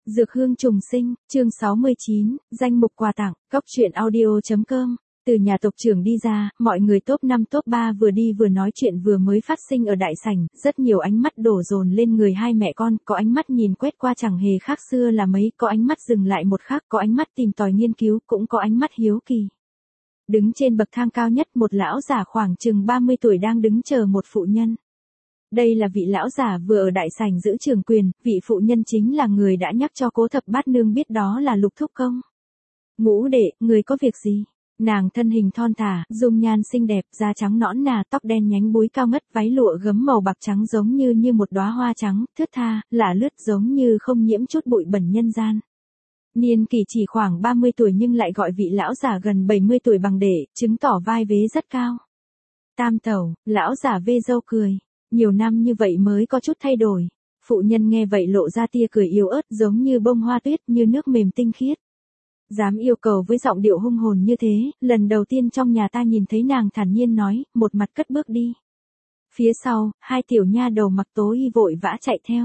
Dược hương trùng sinh, chương 69, danh mục quà tặng, cóc truyện audio.com. Từ nhà tộc trưởng đi ra, mọi người top 5 top 3 vừa đi vừa nói chuyện vừa mới phát sinh ở đại sảnh, rất nhiều ánh mắt đổ dồn lên người hai mẹ con, có ánh mắt nhìn quét qua chẳng hề khác xưa là mấy, có ánh mắt dừng lại một khắc, có ánh mắt tìm tòi nghiên cứu, cũng có ánh mắt hiếu kỳ. Đứng trên bậc thang cao nhất, một lão giả khoảng chừng 30 tuổi đang đứng chờ một phụ nhân. Đây là vị lão giả vừa ở đại sảnh giữ trường quyền, vị phụ nhân chính là người đã nhắc cho Cố Thập Bát Nương biết đó là Lục Thúc Công. Ngũ đệ, người có việc gì? Nàng thân hình thon thả, dung nhan xinh đẹp, da trắng nõn nà, tóc đen nhánh búi cao ngất, váy lụa gấm màu bạc trắng giống như một đóa hoa trắng, thướt tha, lả lướt giống như không nhiễm chút bụi bẩn nhân gian. Niên kỷ chỉ khoảng 30 tuổi nhưng lại gọi vị lão giả gần 70 tuổi bằng đệ, chứng tỏ vai vế rất cao. Tam tẩu, lão giả vê râu cười. Nhiều năm như vậy mới có chút thay đổi. Phụ nhân nghe vậy lộ ra tia cười yếu ớt giống như bông hoa tuyết như nước mềm tinh khiết. Dám yêu cầu với giọng điệu hung hồn như thế, lần đầu tiên trong nhà ta nhìn thấy nàng thản nhiên nói, một mặt cất bước đi. Phía sau, hai tiểu nha đầu mặc tố y vội vã chạy theo.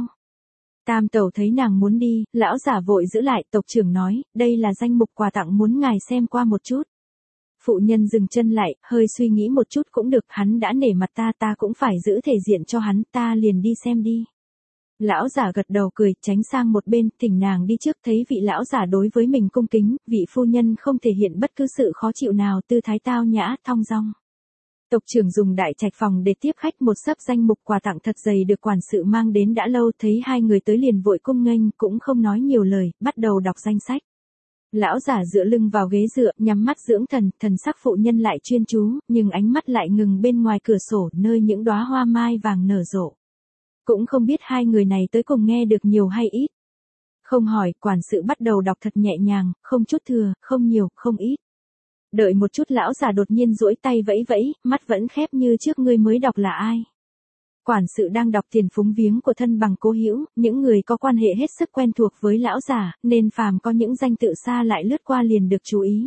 Tam tẩu thấy nàng muốn đi, lão giả vội giữ lại, tộc trưởng nói, đây là danh mục quà tặng muốn ngài xem qua một chút. Phụ nhân dừng chân lại, hơi suy nghĩ một chút cũng được, hắn đã nể mặt ta cũng phải giữ thể diện cho hắn, ta liền đi xem đi. Lão giả gật đầu cười, tránh sang một bên, thỉnh nàng đi trước, thấy vị lão giả đối với mình cung kính, vị phu nhân không thể hiện bất cứ sự khó chịu nào, tư thái tao nhã, thong dong. Tộc trưởng dùng đại trạch phòng để tiếp khách, một xấp danh mục quà tặng thật dày được quản sự mang đến đã lâu, thấy hai người tới liền vội cung nghênh, cũng không nói nhiều lời, bắt đầu đọc danh sách. Lão giả dựa lưng vào ghế dựa, nhắm mắt dưỡng thần, thần sắc phụ nhân lại chuyên chú, nhưng ánh mắt lại ngừng bên ngoài cửa sổ, nơi những đóa hoa mai vàng nở rộ. Cũng không biết hai người này tới cùng nghe được nhiều hay ít. Không hỏi, quản sự bắt đầu đọc thật nhẹ nhàng, không chút thừa, không nhiều, không ít. Đợi một chút lão giả đột nhiên duỗi tay vẫy vẫy, mắt vẫn khép như trước, ngươi mới đọc là ai? Quản sự đang đọc tiền phúng viếng của thân bằng cố hữu, những người có quan hệ hết sức quen thuộc với lão giả, nên phàm có những danh tự xa lại lướt qua liền được chú ý.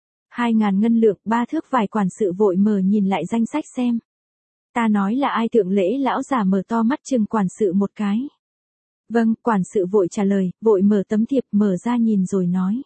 2.000 ngân lượng, 3 thước vải, quản sự vội mở nhìn lại danh sách xem. Ta nói là ai? Thượng lễ lão giả mở to mắt chừng quản sự một cái. Vâng, quản sự vội trả lời, vội mở tấm thiệp mở ra nhìn rồi nói.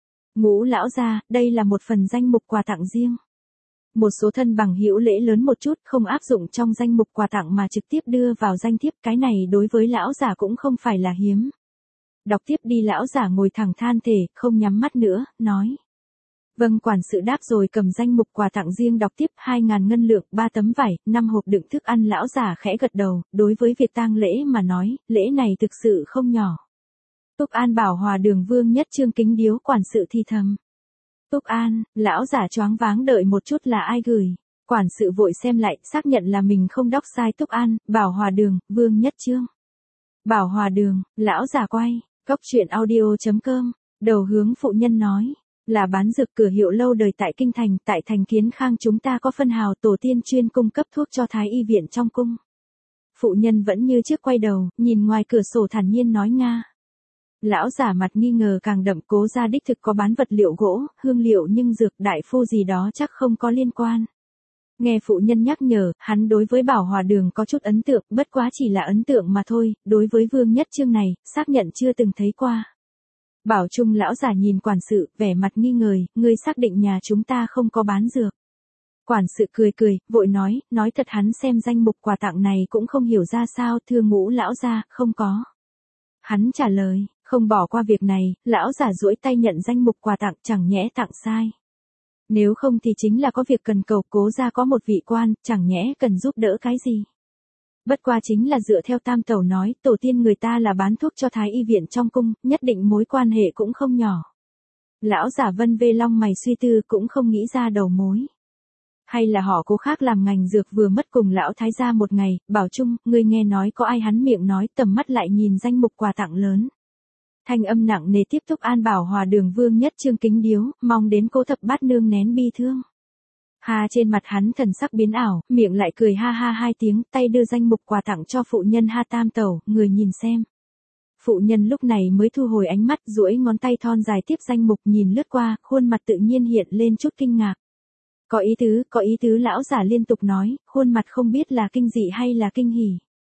Ngũ lão gia, đây là một phần danh mục quà tặng riêng. Một số thân bằng hữu lễ lớn một chút không áp dụng trong danh mục quà tặng mà trực tiếp đưa vào danh thiếp, cái này đối với lão giả cũng không phải là hiếm. Đọc tiếp đi. Lão giả ngồi thẳng than thể, không nhắm mắt nữa, nói. Vâng, quản sự đáp rồi cầm danh mục quà tặng riêng đọc tiếp. 2.000 ngân lượng, 3 tấm vải, 5 hộp đựng thức ăn. Lão giả khẽ gật đầu, đối với việc tang lễ mà nói, lễ này thực sự không nhỏ. Túc An Bảo Hòa Đường Vương Nhất Trương kính điếu, quản sự thì thầm. Túc An, lão giả choáng váng, đợi một chút là ai gửi. Quản sự vội xem lại, xác nhận là mình không đọc sai. Túc An, Bảo Hòa Đường, Vương Nhất Trương. Bảo Hòa Đường, lão giả quay, cóc truyện audio.com, đầu hướng phụ nhân nói. Là bán dược cửa hiệu lâu đời tại Kinh Thành, tại thành Kiến Khang chúng ta có phân hào tổ tiên chuyên cung cấp thuốc cho Thái y viện trong cung. Phụ nhân vẫn như trước quay đầu, nhìn ngoài cửa sổ thản nhiên nói nga. Lão giả mặt nghi ngờ càng đậm, Cố gia đích thực có bán vật liệu gỗ, hương liệu nhưng dược đại phu gì đó chắc không có liên quan. Nghe phụ nhân nhắc nhở, hắn đối với Bảo Hòa Đường có chút ấn tượng, bất quá chỉ là ấn tượng mà thôi, đối với Vương Nhất Trương này, xác nhận chưa từng thấy qua. Bảo Trung lão giả nhìn quản sự, vẻ mặt nghi ngờ, ngươi xác định nhà chúng ta không có bán dược. Quản sự cười, vội nói thật, hắn xem danh mục quà tặng này cũng không hiểu ra sao, thưa Ngũ lão gia, không có. Hắn trả lời, không bỏ qua việc này, lão giả duỗi tay nhận danh mục quà tặng, chẳng nhẽ tặng sai. Nếu không thì chính là có việc cần cầu. Cố gia có một vị quan, chẳng nhẽ cần giúp đỡ cái gì. Bất qua chính là dựa theo tam tẩu nói, tổ tiên người ta là bán thuốc cho Thái y viện trong cung, nhất định mối quan hệ cũng không nhỏ. Lão giả vân vê long mày suy tư, cũng không nghĩ ra đầu mối. Hay là họ Cố khác làm ngành dược vừa mất cùng lão thái gia một ngày. Bảo Trung, ngươi nghe nói có ai? Hắn miệng nói, tầm mắt lại nhìn danh mục quà tặng lớn. Thanh âm nặng nề tiếp tục. An Bảo Hòa Đường Vương Nhất Trương kính điếu, mong đến Cố Thập Bát Nương nén bi thương. Ha, trên mặt hắn thần sắc biến ảo, miệng lại cười ha ha 2 tiếng, tay đưa danh mục quà tặng cho phụ nhân. Ha tam tẩu, người nhìn xem. Phụ nhân lúc này mới thu hồi ánh mắt, duỗi ngón tay thon dài tiếp danh mục, nhìn lướt qua, khuôn mặt tự nhiên hiện lên chút kinh ngạc. Có ý tứ, lão giả liên tục nói, khuôn mặt không biết là kinh dị hay là kinh hỉ.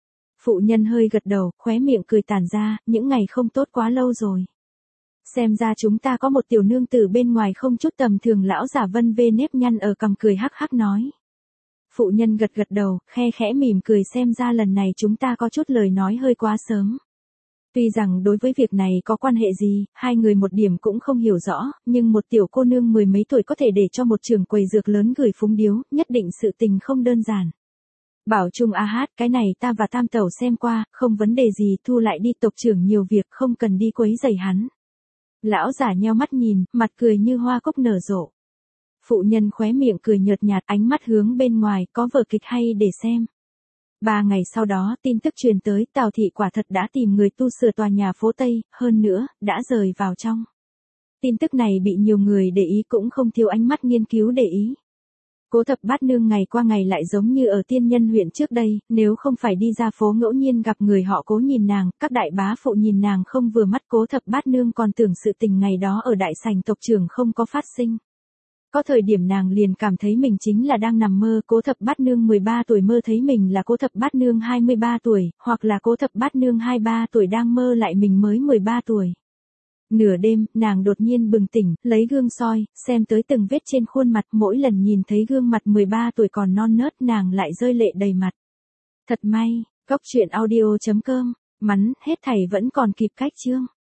Phụ nhân hơi gật đầu, khóe miệng cười tàn ra, những ngày không tốt quá lâu rồi. Xem ra chúng ta có một tiểu nương tử bên ngoài không chút tầm thường. Lão giả vân vê nếp nhăn ở cằm cười hắc hắc nói. Phụ nhân gật gật đầu, khe khẽ mỉm cười, xem ra lần này chúng ta có chút lời nói hơi quá sớm. Tuy rằng đối với việc này có quan hệ gì, hai người một điểm cũng không hiểu rõ, nhưng một tiểu cô nương mười mấy tuổi có thể để cho một trưởng quầy dược lớn gửi phúng điếu, nhất định sự tình không đơn giản. Bảo Trung a hát, cái này ta và Tam Tẩu xem qua, không vấn đề gì, thu lại đi, tộc trưởng nhiều việc không cần đi quấy rầy hắn. Lão giả nheo mắt nhìn, mặt cười như hoa cúc nở rộ. Phụ nhân khóe miệng cười nhợt nhạt, ánh mắt hướng bên ngoài, có vở kịch hay để xem. 3 ngày sau đó, tin tức truyền tới, Tào thị quả thật đã tìm người tu sửa tòa nhà phố Tây, hơn nữa, đã rời vào trong. Tin tức này bị nhiều người để ý, cũng không thiếu ánh mắt nghiên cứu để ý. Cố Thập Bát Nương ngày qua ngày lại giống như ở Tiên Nhân huyện trước đây, nếu không phải đi ra phố ngẫu nhiên gặp người họ Cố nhìn nàng, các đại bá phụ nhìn nàng không vừa mắt, Cố Thập Bát Nương còn tưởng sự tình ngày đó ở đại sảnh tộc trưởng không có phát sinh. Có thời điểm nàng liền cảm thấy mình chính là đang nằm mơ. Cố Thập Bát Nương 13 tuổi mơ thấy mình là Cố Thập Bát Nương 23 tuổi, hoặc là Cố Thập Bát Nương 23 tuổi đang mơ lại mình mới 13 tuổi. Nửa đêm, nàng đột nhiên bừng tỉnh, lấy gương soi, xem tới từng vết trên khuôn mặt, mỗi lần nhìn thấy gương mặt 13 tuổi còn non nớt nàng lại rơi lệ đầy mặt. Thật may, góc truyện audio.com, mắn, hết thảy vẫn còn kịp cách chương.